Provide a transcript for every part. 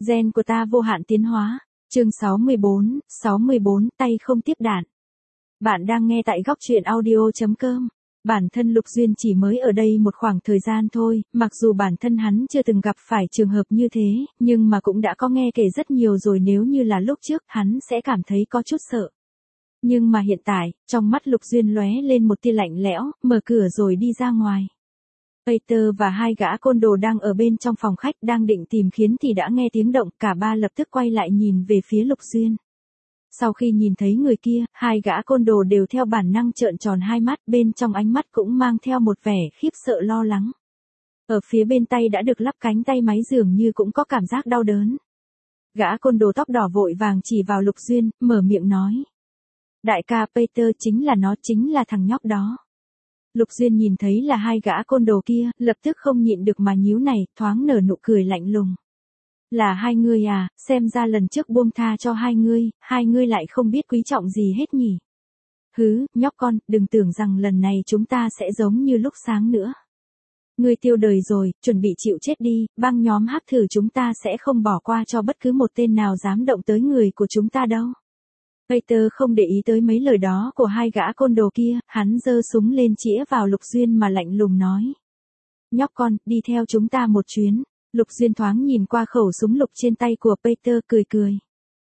Gen của ta vô hạn tiến hóa. Chương 64, tay không tiếp đạn. Bạn đang nghe tại góc truyện audio.com. Bản thân Lục Duyên chỉ mới ở đây một khoảng thời gian thôi, mặc dù bản thân hắn chưa từng gặp phải trường hợp như thế, nhưng mà cũng đã có nghe kể rất nhiều rồi, nếu như là lúc trước, hắn sẽ cảm thấy có chút sợ. Nhưng mà hiện tại, trong mắt Lục Duyên lóe lên một tia lạnh lẽo, mở cửa rồi đi ra ngoài. Peter và hai gã côn đồ đang ở bên trong phòng khách đang định tìm khiến thì đã nghe tiếng động, cả ba lập tức quay lại nhìn về phía Lục Duyên. Sau khi nhìn thấy người kia, hai gã côn đồ đều theo bản năng trợn tròn hai mắt, bên trong ánh mắt cũng mang theo một vẻ khiếp sợ lo lắng. Ở phía bên tay đã được lắp cánh tay máy dường như cũng có cảm giác đau đớn. Gã côn đồ tóc đỏ vội vàng chỉ vào Lục Duyên, mở miệng nói. Đại ca, Peter chính là nó, chính là thằng nhóc đó. Lục Duyên nhìn thấy là hai gã côn đồ kia, lập tức không nhịn được mà nhíu này, thoáng nở nụ cười lạnh lùng. Là hai ngươi à, xem ra lần trước buông tha cho hai ngươi lại không biết quý trọng gì hết nhỉ. Hứ, nhóc con, đừng tưởng rằng lần này chúng ta sẽ giống như lúc sáng nữa. Ngươi tiêu đời rồi, chuẩn bị chịu chết đi, băng nhóm hắc thử chúng ta sẽ không bỏ qua cho bất cứ một tên nào dám động tới người của chúng ta đâu. Peter không để ý tới mấy lời đó của hai gã côn đồ kia, hắn giơ súng lên chĩa vào Lục Duyên mà lạnh lùng nói. Nhóc con, đi theo chúng ta một chuyến. Lục Duyên thoáng nhìn qua khẩu súng lục trên tay của Peter, cười cười.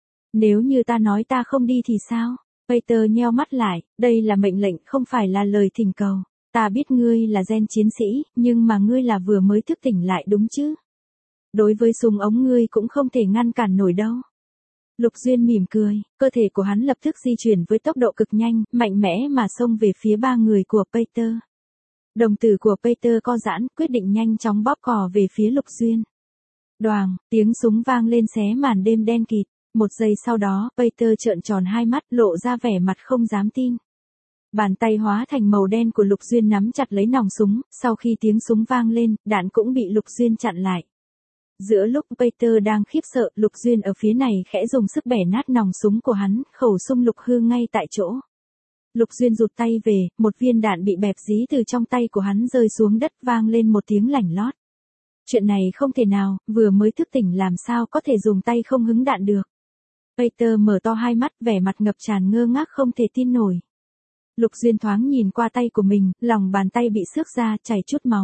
Nếu như ta nói ta không đi thì sao? Peter nheo mắt lại, đây là mệnh lệnh không phải là lời thỉnh cầu. Ta biết ngươi là gen chiến sĩ, nhưng mà ngươi là vừa mới thức tỉnh lại đúng chứ? Đối với súng ống ngươi cũng không thể ngăn cản nổi đâu. Lục Duyên mỉm cười, cơ thể của hắn lập tức di chuyển với tốc độ cực nhanh, mạnh mẽ mà xông về phía ba người của Peter. Đồng tử của Peter co giãn, quyết định nhanh chóng bóp cò về phía Lục Duyên. Đoàng, tiếng súng vang lên xé màn đêm đen kịt. Một giây sau đó, Peter trợn tròn hai mắt, lộ ra vẻ mặt không dám tin. Bàn tay hóa thành màu đen của Lục Duyên nắm chặt lấy nòng súng, sau khi tiếng súng vang lên, đạn cũng bị Lục Duyên chặn lại. Giữa lúc Peter đang khiếp sợ, Lục Duyên ở phía này khẽ dùng sức bẻ nát nòng súng của hắn, khẩu súng lục hư ngay tại chỗ. Lục Duyên rụt tay về, một viên đạn bị bẹp dí từ trong tay của hắn rơi xuống đất, vang lên một tiếng lảnh lót. Chuyện này không thể nào, vừa mới thức tỉnh làm sao có thể dùng tay không hứng đạn được. Peter mở to hai mắt, vẻ mặt ngập tràn ngơ ngác không thể tin nổi. Lục Duyên thoáng nhìn qua tay của mình, lòng bàn tay bị xước ra, chảy chút máu.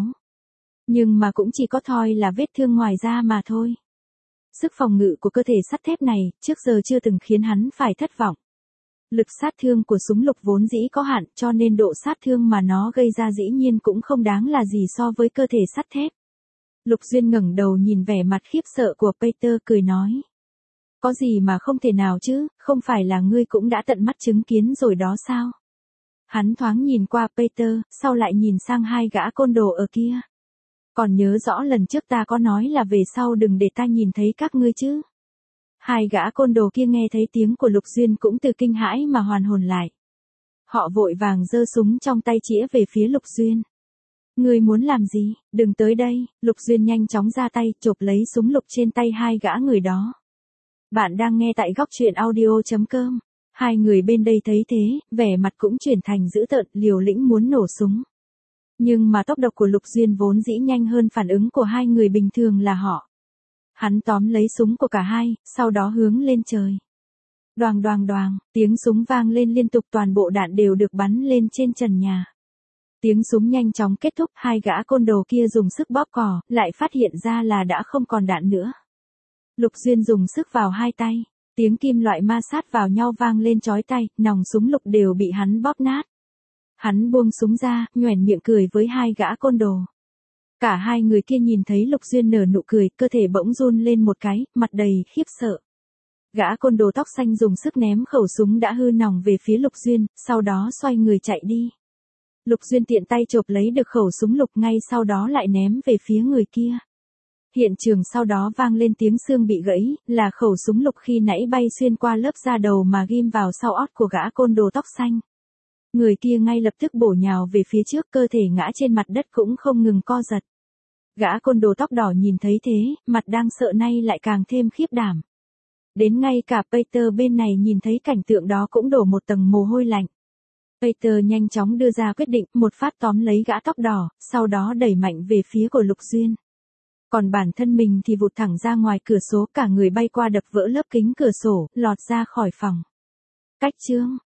Nhưng mà cũng chỉ có thoi là vết thương ngoài da mà thôi. Sức phòng ngự của cơ thể sắt thép này, trước giờ chưa từng khiến hắn phải thất vọng. Lực sát thương của súng lục vốn dĩ có hạn, cho nên độ sát thương mà nó gây ra dĩ nhiên cũng không đáng là gì so với cơ thể sắt thép. Lục Duyên ngẩng đầu nhìn vẻ mặt khiếp sợ của Peter, cười nói. Có gì mà không thể nào chứ, không phải là ngươi cũng đã tận mắt chứng kiến rồi đó sao? Hắn thoáng nhìn qua Peter, sau lại nhìn sang hai gã côn đồ ở kia. Còn nhớ rõ lần trước ta có nói là về sau đừng để ta nhìn thấy các ngươi chứ. Hai gã côn đồ kia nghe thấy tiếng của Lục Duyên cũng từ kinh hãi mà hoàn hồn lại. Họ vội vàng giơ súng trong tay chĩa về phía Lục Duyên. Ngươi muốn làm gì, đừng tới đây. Lục Duyên nhanh chóng ra tay, chộp lấy súng lục trên tay hai gã người đó. Bạn đang nghe tại góc truyện audio.com. Hai người bên đây thấy thế, vẻ mặt cũng chuyển thành dữ tợn, liều lĩnh muốn nổ súng. Nhưng mà tốc độ của Lục Duyên vốn dĩ nhanh hơn phản ứng của hai người bình thường là họ. Hắn tóm lấy súng của cả hai, sau đó hướng lên trời. Đoàng đoàng đoàng, tiếng súng vang lên liên tục, toàn bộ đạn đều được bắn lên trên trần nhà. Tiếng súng nhanh chóng kết thúc, hai gã côn đồ kia dùng sức bóp cò, lại phát hiện ra là đã không còn đạn nữa. Lục Duyên dùng sức vào hai tay, tiếng kim loại ma sát vào nhau vang lên chói tai, nòng súng lục đều bị hắn bóp nát. Hắn buông súng ra, nhoẻn miệng cười với hai gã côn đồ. Cả hai người kia nhìn thấy Lục Duyên nở nụ cười, cơ thể bỗng run lên một cái, mặt đầy khiếp sợ. Gã côn đồ tóc xanh dùng sức ném khẩu súng đã hư nòng về phía Lục Duyên, sau đó xoay người chạy đi. Lục Duyên tiện tay chộp lấy được khẩu súng lục, ngay sau đó lại ném về phía người kia. Hiện trường sau đó vang lên tiếng xương bị gãy, là khẩu súng lục khi nãy bay xuyên qua lớp da đầu mà ghim vào sau ót của gã côn đồ tóc xanh. Người kia ngay lập tức bổ nhào về phía trước, cơ thể ngã trên mặt đất cũng không ngừng co giật. Gã côn đồ tóc đỏ nhìn thấy thế, mặt đang sợ nay lại càng thêm khiếp đảm. Đến ngay cả Peter bên này nhìn thấy cảnh tượng đó cũng đổ một tầng mồ hôi lạnh. Peter nhanh chóng đưa ra quyết định, một phát tóm lấy gã tóc đỏ, sau đó đẩy mạnh về phía của Lục Duyên. Còn bản thân mình thì vụt thẳng ra ngoài cửa sổ, cả người bay qua đập vỡ lớp kính cửa sổ, lọt ra khỏi phòng. Cách chương.